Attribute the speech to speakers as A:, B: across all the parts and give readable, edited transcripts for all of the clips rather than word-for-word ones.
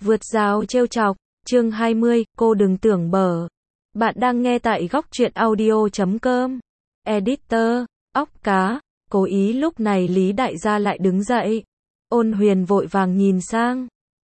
A: Vượt rào trêu chọc, chương 20, cô đừng tưởng bở. Bạn đang nghe tại góc truyện audio.com. Editor, óc cá, cố ý lúc này Lý Đại gia lại đứng dậy. Ôn Huyền vội vàng nhìn sang.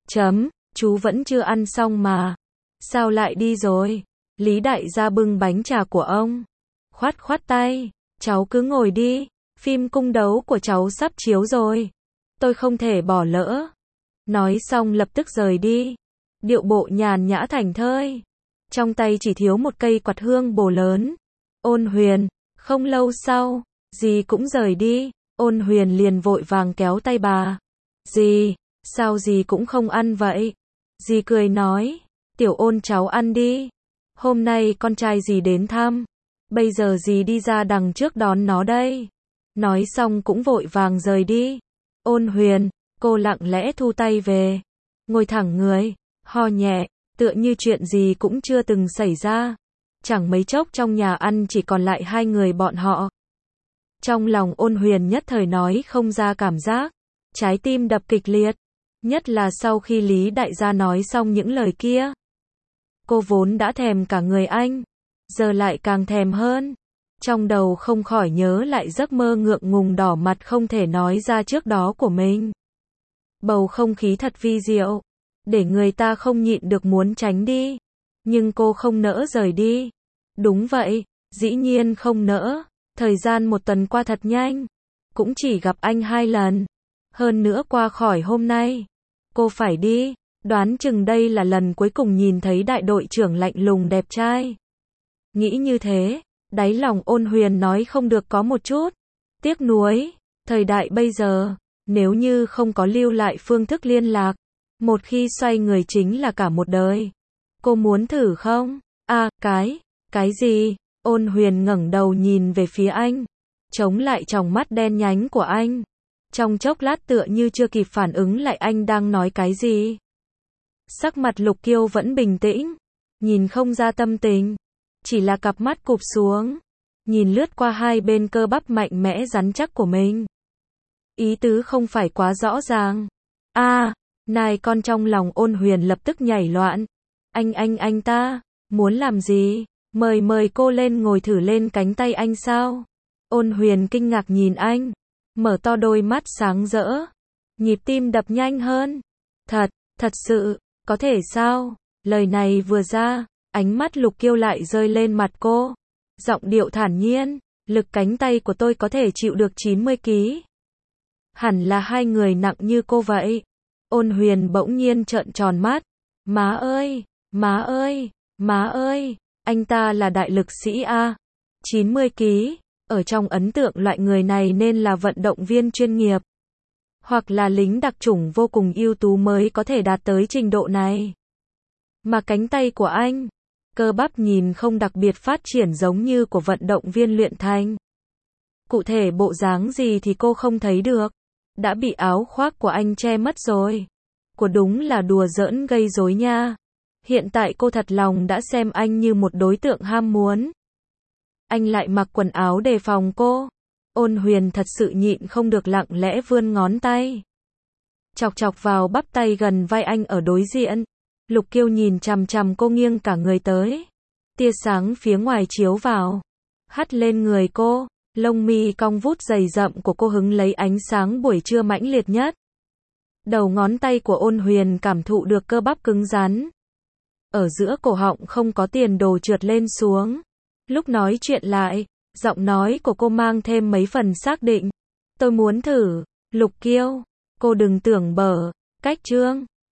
A: Chú vẫn chưa ăn xong mà. Sao lại đi rồi? Lý Đại gia bưng bánh trà của ông. Khoát khoát tay, cháu cứ ngồi đi, phim cung đấu của cháu sắp chiếu rồi. Tôi không thể bỏ lỡ. Nói xong lập tức rời đi. Điệu bộ nhàn nhã thảnh thơi. Trong tay chỉ thiếu một cây quạt hương bồ lớn. Ôn Huyền, không lâu sau, dì cũng rời đi. Ôn Huyền liền vội vàng kéo tay bà. Dì, sao dì cũng không ăn vậy? Dì cười nói, Tiểu Ôn cháu ăn đi. Hôm nay con trai dì đến thăm. Bây giờ dì đi ra đằng trước đón nó đây. Nói xong cũng vội vàng rời đi. Ôn Huyền, cô lặng lẽ thu tay về. Ngồi thẳng người, ho nhẹ, tựa như chuyện gì cũng chưa từng xảy ra. Chẳng mấy chốc trong nhà ăn chỉ còn lại hai người bọn họ. Trong lòng Ôn Huyền nhất thời nói không ra cảm giác. Trái tim đập kịch liệt. Nhất là sau khi Lý Đại gia nói xong những lời kia. Cô vốn đã thèm cả người anh. Giờ lại càng thèm hơn. Trong đầu không khỏi nhớ lại giấc mơ ngượng ngùng đỏ mặt không thể nói ra trước đó của mình. Bầu không khí thật vi diệu. Để người ta không nhịn được muốn tránh đi. Nhưng cô không nỡ rời đi. Đúng vậy, dĩ nhiên không nỡ. Thời gian một tuần qua thật nhanh. Cũng chỉ gặp anh 2 lần. Hơn nữa qua khỏi hôm nay. Cô phải đi. Đoán chừng đây là lần cuối cùng nhìn thấy đại đội trưởng lạnh lùng đẹp trai. Nghĩ như thế, đáy lòng Ôn Huyền nói không được có một chút tiếc nuối. Thời đại bây giờ, nếu như không có lưu lại phương thức liên lạc, một khi xoay người chính là cả một đời. Cô muốn thử không? Cái gì? Ôn Huyền ngẩng đầu nhìn về phía anh, chống lại tròng mắt đen nhánh của anh. Trong chốc lát tựa như chưa kịp phản ứng lại anh đang nói cái gì. Sắc mặt Lục Kiêu vẫn bình tĩnh, nhìn không ra tâm tình, chỉ là cặp mắt cụp xuống, nhìn lướt qua hai bên cơ bắp mạnh mẽ rắn chắc của mình. Ý tứ không phải quá rõ ràng. Nài con trong lòng Ôn Huyền lập tức nhảy loạn. Anh ta, muốn làm gì? Mời cô lên ngồi thử lên cánh tay anh sao? Ôn Huyền kinh ngạc nhìn anh, mở to đôi mắt sáng rỡ, nhịp tim đập nhanh hơn. Thật sự, có thể sao? Lời này vừa ra, ánh mắt Lục Kiêu lại rơi lên mặt cô. Giọng điệu thản nhiên, lực cánh tay của tôi có thể chịu được 90 kg. Hẳn là hai người nặng như cô vậy. Ôn Huyền bỗng nhiên trợn tròn mắt. Má ơi, anh ta là đại lực sĩ a. 90 kg, ở trong ấn tượng loại người này nên là vận động viên chuyên nghiệp. Hoặc là lính đặc chủng vô cùng ưu tú mới có thể đạt tới trình độ này. Mà cánh tay của anh, cơ bắp nhìn không đặc biệt phát triển giống như của vận động viên luyện thành. Cụ thể bộ dáng gì thì cô không thấy được. Đã bị áo khoác của anh che mất rồi. Của đúng là đùa giỡn gây rối nha. Hiện tại cô thật lòng đã xem anh như một đối tượng ham muốn. Anh lại mặc quần áo đề phòng cô. Ôn Huyền thật sự nhịn không được lặng lẽ vươn ngón tay. Chọc vào bắp tay gần vai anh ở đối diện. Lục Kiêu nhìn chằm chằm cô nghiêng cả người tới. Tia sáng phía ngoài chiếu vào, hắt lên người cô. Lông mi cong vút dày rậm của cô hứng lấy ánh sáng buổi trưa mãnh liệt nhất. Đầu ngón tay của Ôn Huyền cảm thụ được cơ bắp cứng rắn. Ở giữa cổ họng không có tiền đồ trượt lên xuống. Lúc nói chuyện lại, giọng nói của cô mang thêm mấy phần xác định. Tôi muốn thử. Lục Kiêu, cô đừng tưởng bở. Cách chương